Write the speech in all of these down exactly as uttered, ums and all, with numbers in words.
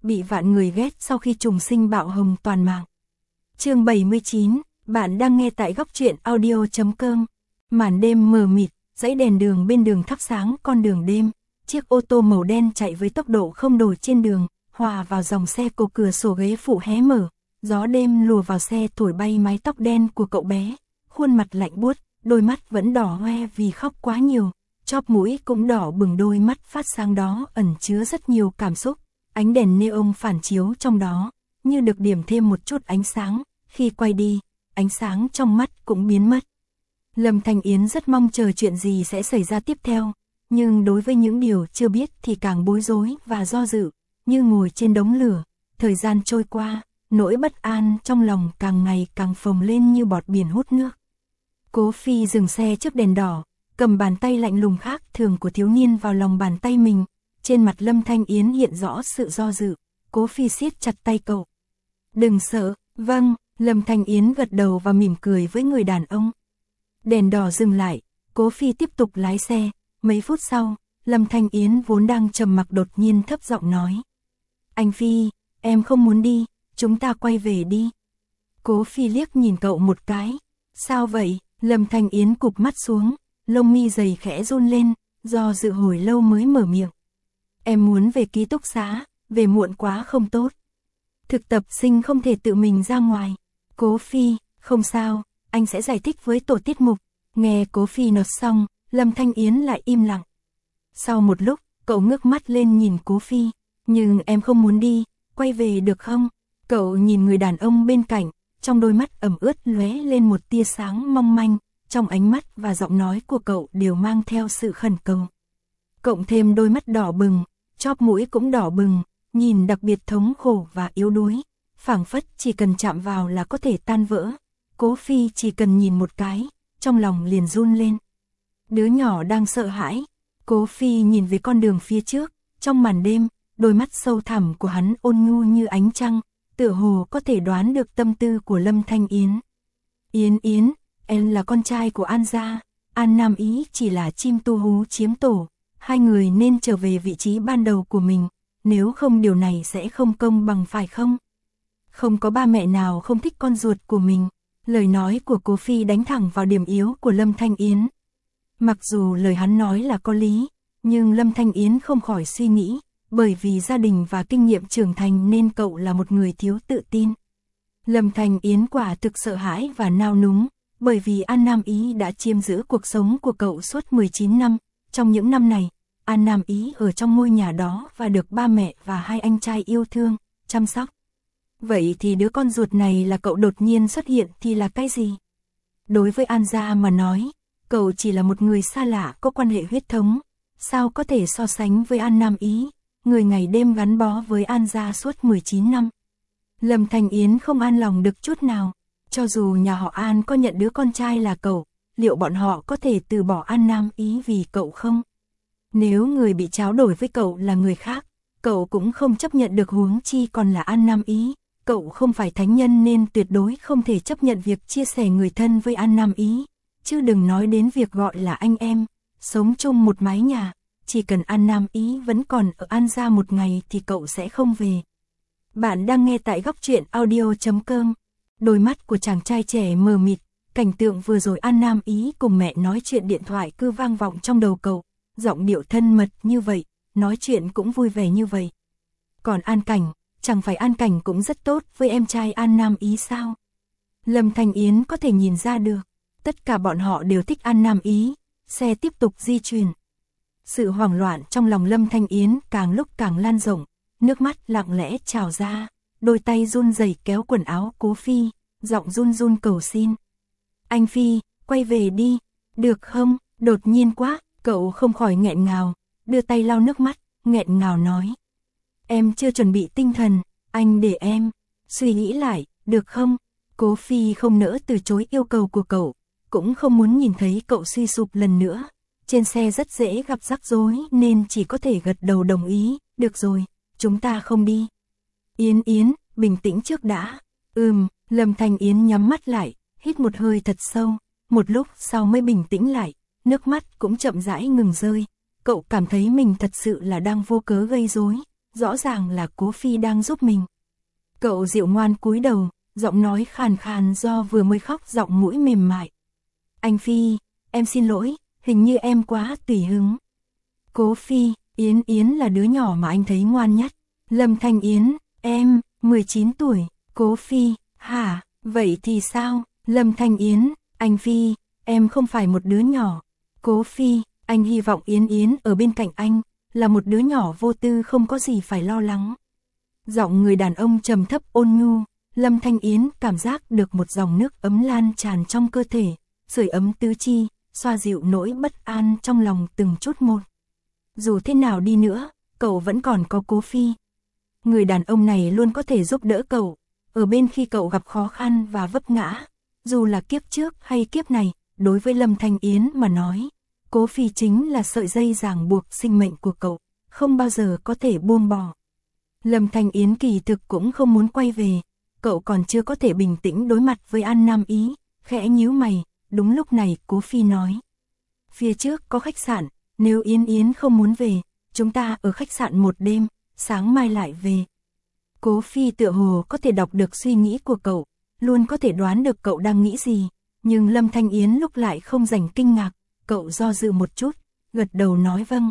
bị vạn người ghét sau khi trùng sinh bạo hồng toàn mạng. Chương bảy mươi chín, bạn đang nghe tại góc truyện audio chấm com. Màn đêm mờ mịt, dãy đèn đường bên đường thắp sáng con đường đêm. Chiếc ô tô màu đen chạy với tốc độ không đổi trên đường, hòa vào dòng xe, cổ cửa sổ ghế phụ hé mở. Gió đêm lùa vào xe thổi bay mái tóc đen của cậu bé, khuôn mặt lạnh buốt, đôi mắt vẫn đỏ hoe vì khóc quá nhiều, chóp mũi cũng đỏ bừng, đôi mắt phát sáng đó ẩn chứa rất nhiều cảm xúc. Ánh đèn neon phản chiếu trong đó, như được điểm thêm một chút ánh sáng, khi quay đi, ánh sáng trong mắt cũng biến mất. Lâm Thanh Yến rất mong chờ chuyện gì sẽ xảy ra tiếp theo, nhưng đối với những điều chưa biết thì càng bối rối và do dự, như ngồi trên đống lửa, thời gian trôi qua, nỗi bất an trong lòng càng ngày càng phồng lên như bọt biển hút nước. Cố Phi dừng xe trước đèn đỏ, cầm bàn tay lạnh lùng khác thường của thiếu niên vào lòng bàn tay mình, trên mặt Lâm Thanh Yến hiện rõ sự do dự. Cố Phi siết chặt tay cậu. Đừng sợ. Vâng, Lâm Thanh Yến gật đầu và mỉm cười với người đàn ông. Đèn đỏ dừng lại, Cố Phi tiếp tục lái xe. Mấy phút sau, Lâm Thanh Yến vốn đang trầm mặc đột nhiên thấp giọng nói: Anh Phi, em không muốn đi, chúng ta quay về đi. Cố Phi liếc nhìn cậu một cái. Sao vậy? Lâm Thanh Yến cụp mắt xuống, lông mi dày khẽ run lên, do dự hồi lâu mới mở miệng. Em muốn về ký túc xá, về muộn quá không tốt. Thực tập sinh không thể tự mình ra ngoài. Cố Phi, không sao, anh sẽ giải thích với tổ tiết mục. Nghe Cố Phi nói xong, Lâm Thanh Yến lại im lặng. Sau một lúc, cậu ngước mắt lên nhìn Cố Phi. Nhưng em không muốn đi, quay về được không? Cậu nhìn người đàn ông bên cạnh, trong đôi mắt ẩm ướt lóe lên một tia sáng mong manh, trong ánh mắt và giọng nói của cậu đều mang theo sự khẩn cầu. Cộng thêm đôi mắt đỏ bừng, chóp mũi cũng đỏ bừng, nhìn đặc biệt thống khổ và yếu đuối, phảng phất chỉ cần chạm vào là có thể tan vỡ. Cố Phi chỉ cần nhìn một cái, trong lòng liền run lên. Đứa nhỏ đang sợ hãi. Cố Phi nhìn về con đường phía trước, trong màn đêm, đôi mắt sâu thẳm của hắn ôn nhu như ánh trăng, tựa hồ có thể đoán được tâm tư của Lâm Thanh Yến. Yến Yến, em là con trai của An gia, An Nam Ý chỉ là chim tu hú chiếm tổ, hai người nên trở về vị trí ban đầu của mình, nếu không điều này sẽ không công bằng phải không? Không có ba mẹ nào không thích con ruột của mình. Lời nói của Cố Phi đánh thẳng vào điểm yếu của Lâm Thanh Yến. Mặc dù lời hắn nói là có lý, nhưng Lâm Thanh Yến không khỏi suy nghĩ, bởi vì gia đình và kinh nghiệm trưởng thành nên cậu là một người thiếu tự tin. Lâm Thanh Yến quả thực sợ hãi và nao núng, bởi vì An Nam Ý đã chiếm giữ cuộc sống của cậu suốt mười chín năm. Trong những năm này, An Nam Ý ở trong ngôi nhà đó và được ba mẹ và hai anh trai yêu thương, chăm sóc. Vậy thì đứa con ruột này là cậu đột nhiên xuất hiện thì là cái gì? Đối với An gia mà nói, cậu chỉ là một người xa lạ có quan hệ huyết thống, sao có thể so sánh với An Nam Ý, người ngày đêm gắn bó với An gia suốt mười chín năm. Lâm Thanh Yến không an lòng được chút nào, cho dù nhà họ An có nhận đứa con trai là cậu, liệu bọn họ có thể từ bỏ An Nam Ý vì cậu không? Nếu người bị tráo đổi với cậu là người khác, cậu cũng không chấp nhận được, huống chi còn là An Nam Ý. Cậu không phải thánh nhân nên tuyệt đối không thể chấp nhận việc chia sẻ người thân với An Nam Ý, chứ đừng nói đến việc gọi là anh em, sống chung một mái nhà. Chỉ cần An Nam Ý vẫn còn ở An gia một ngày thì cậu sẽ không về. Bạn đang nghe tại góc truyện audio chấm com. Đôi mắt của chàng trai trẻ mờ mịt, cảnh tượng vừa rồi An Nam Ý cùng mẹ nói chuyện điện thoại cứ vang vọng trong đầu cậu, giọng điệu thân mật như vậy, nói chuyện cũng vui vẻ như vậy. Còn An Cảnh, chẳng phải An Cảnh cũng rất tốt với em trai An Nam Ý sao? Lâm Thanh Yến có thể nhìn ra được, tất cả bọn họ đều thích An Nam Ý. Xe tiếp tục di chuyển. Sự hoảng loạn trong lòng Lâm Thanh Yến càng lúc càng lan rộng, nước mắt lặng lẽ trào ra, đôi tay run rẩy kéo quần áo Cố Phi, giọng run run cầu xin. Anh Phi, quay về đi, được không? Đột nhiên quá, cậu không khỏi nghẹn ngào, đưa tay lau nước mắt, nghẹn ngào nói. Em chưa chuẩn bị tinh thần, anh để em suy nghĩ lại, được không? Cố Phi không nỡ từ chối yêu cầu của cậu, cũng không muốn nhìn thấy cậu suy sụp lần nữa. Trên xe rất dễ gặp rắc rối nên chỉ có thể gật đầu đồng ý. Được rồi, chúng ta không đi. Yến Yến, bình tĩnh trước đã. Ừm, Lâm Thanh Yến nhắm mắt lại, hít một hơi thật sâu, một lúc sau mới bình tĩnh lại, nước mắt cũng chậm rãi ngừng rơi. Cậu cảm thấy mình thật sự là đang vô cớ gây rối, rõ ràng là Cố Phi đang giúp mình. Cậu dịu ngoan cúi đầu, giọng nói khàn khàn do vừa mới khóc, giọng mũi mềm mại. Anh Phi, em xin lỗi, hình như em quá tùy hứng. Cố Phi, Yến Yến là đứa nhỏ mà anh thấy ngoan nhất. Lâm Thanh Yến, em, mười chín tuổi. Cố Phi, hả, vậy thì sao? Lâm Thanh Yến, anh Phi, em không phải một đứa nhỏ. Cố Phi, anh hy vọng Yến Yến ở bên cạnh anh, là một đứa nhỏ vô tư không có gì phải lo lắng. Giọng người đàn ông trầm thấp ôn nhu, Lâm Thanh Yến cảm giác được một dòng nước ấm lan tràn trong cơ thể, sưởi ấm tứ chi, xoa dịu nỗi bất an trong lòng từng chút một. Dù thế nào đi nữa, cậu vẫn còn có Cố Phi. Người đàn ông này luôn có thể giúp đỡ cậu, ở bên khi cậu gặp khó khăn và vấp ngã. Dù là kiếp trước hay kiếp này, đối với Lâm Thanh Yến mà nói, Cố Phi chính là sợi dây ràng buộc sinh mệnh của cậu, không bao giờ có thể buông bỏ. Lâm Thanh Yến kỳ thực cũng không muốn quay về, cậu còn chưa có thể bình tĩnh đối mặt với An Nam Ý, khẽ nhíu mày, đúng lúc này Cố Phi nói. Phía trước có khách sạn, nếu Yến Yến không muốn về, chúng ta ở khách sạn một đêm, sáng mai lại về. Cố Phi tựa hồ có thể đọc được suy nghĩ của cậu, luôn có thể đoán được cậu đang nghĩ gì, nhưng Lâm Thanh Yến lúc lại không rảnh kinh ngạc, cậu do dự một chút, gật đầu nói vâng.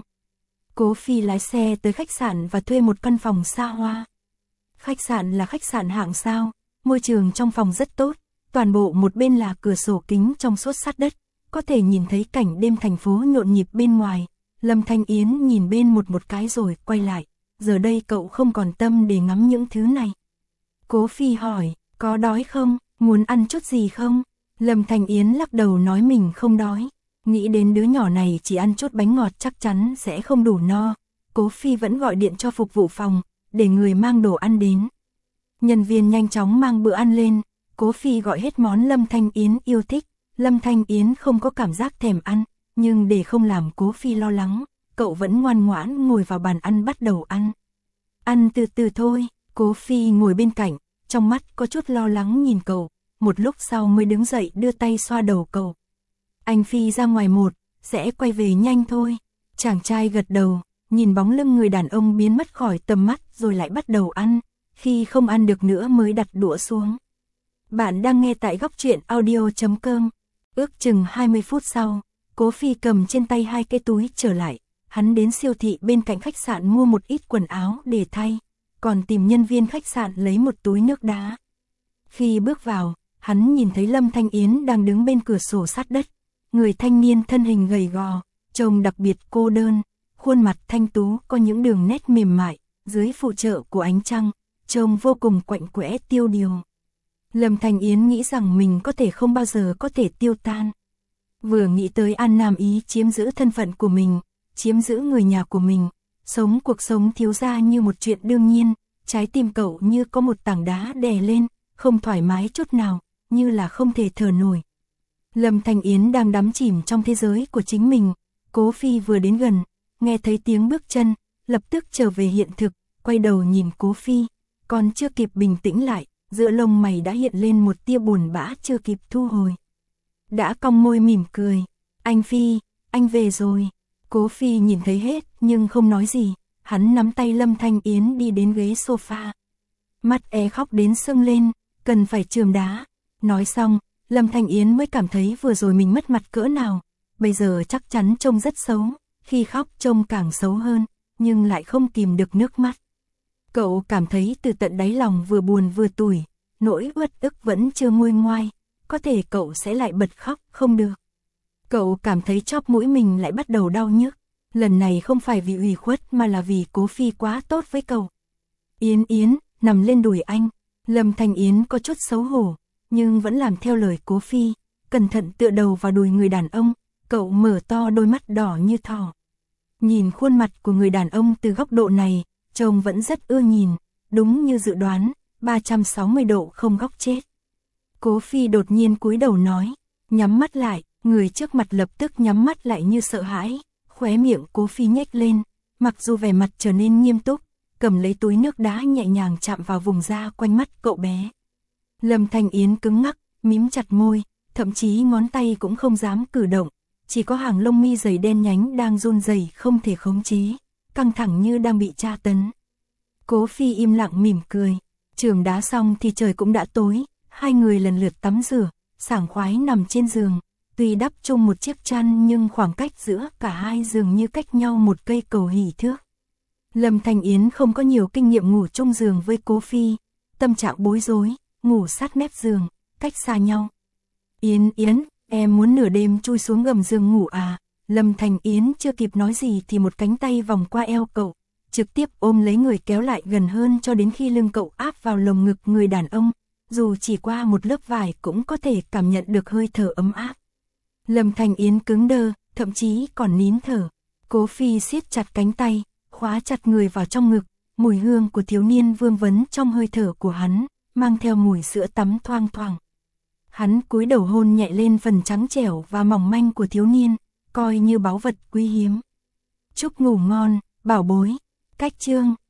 Cố Phi lái xe tới khách sạn và thuê một căn phòng xa hoa. Khách sạn là khách sạn hạng sao, môi trường trong phòng rất tốt, toàn bộ một bên là cửa sổ kính trong suốt sát đất, có thể nhìn thấy cảnh đêm thành phố nhộn nhịp bên ngoài. Lâm Thanh Yến nhìn bên một một cái rồi quay lại, giờ đây cậu không còn tâm để ngắm những thứ này. Cố Phi hỏi, có đói không, muốn ăn chút gì không? Lâm Thanh Yến lắc đầu nói mình không đói, nghĩ đến đứa nhỏ này chỉ ăn chút bánh ngọt chắc chắn sẽ không đủ no. Cố Phi vẫn gọi điện cho phục vụ phòng, để người mang đồ ăn đến. Nhân viên nhanh chóng mang bữa ăn lên, Cố Phi gọi hết món Lâm Thanh Yến yêu thích. Lâm Thanh Yến không có cảm giác thèm ăn, nhưng để không làm Cố Phi lo lắng, cậu vẫn ngoan ngoãn ngồi vào bàn ăn bắt đầu ăn. Ăn từ từ thôi, Cố Phi ngồi bên cạnh, trong mắt có chút lo lắng nhìn cậu, một lúc sau mới đứng dậy đưa tay xoa đầu cậu. Anh Phi ra ngoài một, sẽ quay về nhanh thôi. Chàng trai gật đầu, nhìn bóng lưng người đàn ông biến mất khỏi tầm mắt rồi lại bắt đầu ăn, khi không ăn được nữa mới đặt đũa xuống. Bạn đang nghe tại góc truyện audio chấm com. Ước chừng hai mươi phút sau, Cố Phi cầm trên tay hai cái túi trở lại, hắn đến siêu thị bên cạnh khách sạn mua một ít quần áo để thay, còn tìm nhân viên khách sạn lấy một túi nước đá. Khi bước vào, hắn nhìn thấy Lâm Thanh Yến đang đứng bên cửa sổ sát đất, người thanh niên thân hình gầy gò, trông đặc biệt cô đơn, khuôn mặt thanh tú có những đường nét mềm mại, dưới phụ trợ của ánh trăng, trông vô cùng quạnh quẽ tiêu điều. Lâm Thanh Yến nghĩ rằng mình có thể không bao giờ có thể tiêu tan. Vừa nghĩ tới An Nam Ý chiếm giữ thân phận của mình, chiếm giữ người nhà của mình, sống cuộc sống thiếu gia như một chuyện đương nhiên, trái tim cậu như có một tảng đá đè lên, không thoải mái chút nào, như là không thể thở nổi. Lâm Thanh Yến đang đắm chìm trong thế giới của chính mình, Cố Phi vừa đến gần, nghe thấy tiếng bước chân, lập tức trở về hiện thực, quay đầu nhìn Cố Phi, còn chưa kịp bình tĩnh lại, giữa lông mày đã hiện lên một tia buồn bã chưa kịp thu hồi. Đã cong môi mỉm cười, anh Phi, anh về rồi. Cố Phi nhìn thấy hết nhưng không nói gì, hắn nắm tay Lâm Thanh Yến đi đến ghế sofa. Mắt é khóc đến sưng lên, cần phải chườm đá. Nói xong, Lâm Thanh Yến mới cảm thấy vừa rồi mình mất mặt cỡ nào, bây giờ chắc chắn trông rất xấu, khi khóc trông càng xấu hơn, nhưng lại không kìm được nước mắt. Cậu cảm thấy từ tận đáy lòng vừa buồn vừa tủi, nỗi uất ức vẫn chưa nguôi ngoai, có thể cậu sẽ lại bật khóc không được. Cậu cảm thấy chóp mũi mình lại bắt đầu đau nhức, lần này không phải vì ủy khuất mà là vì Cố Phi quá tốt với cậu. Yến Yến, nằm lên đùi anh. Lâm Thanh Yến có chút xấu hổ, nhưng vẫn làm theo lời Cố Phi, cẩn thận tựa đầu vào đùi người đàn ông, cậu mở to đôi mắt đỏ như thỏ. Nhìn khuôn mặt của người đàn ông từ góc độ này, trông vẫn rất ưa nhìn, đúng như dự đoán, ba trăm sáu mươi độ không góc chết. Cố Phi đột nhiên cúi đầu nói, nhắm mắt lại, người trước mặt lập tức nhắm mắt lại như sợ hãi, khóe miệng Cố Phi nhếch lên, mặc dù vẻ mặt trở nên nghiêm túc, cầm lấy túi nước đá nhẹ nhàng chạm vào vùng da quanh mắt cậu bé. Lâm Thanh Yến cứng ngắc, mím chặt môi, thậm chí ngón tay cũng không dám cử động, chỉ có hàng lông mi dày đen nhánh đang run rẩy không thể khống chế, căng thẳng như đang bị tra tấn. Cố Phi im lặng mỉm cười. Trường đá xong thì trời cũng đã tối, hai người lần lượt tắm rửa, sảng khoái nằm trên giường. Tuy đắp chung một chiếc chăn nhưng khoảng cách giữa cả hai dường như cách nhau một cây cầu hỷ thước. Lâm Thanh Yến không có nhiều kinh nghiệm ngủ chung giường với Cố Phi, tâm trạng bối rối, ngủ sát mép giường, cách xa nhau. Yến Yến, em muốn nửa đêm chui xuống gầm giường ngủ à? Lâm Thanh Yến chưa kịp nói gì thì một cánh tay vòng qua eo cậu, trực tiếp ôm lấy người kéo lại gần hơn cho đến khi lưng cậu áp vào lồng ngực người đàn ông, dù chỉ qua một lớp vải cũng có thể cảm nhận được hơi thở ấm áp. Lâm Thanh Yến cứng đơ, thậm chí còn nín thở. Cố Phi siết chặt cánh tay, khóa chặt người vào trong ngực, mùi hương của thiếu niên vương vấn trong hơi thở của hắn, mang theo mùi sữa tắm thoang thoảng. Hắn cúi đầu hôn nhẹ lên phần trắng trẻo và mỏng manh của thiếu niên, coi như báu vật quý hiếm. Chúc ngủ ngon, bảo bối. Cách chương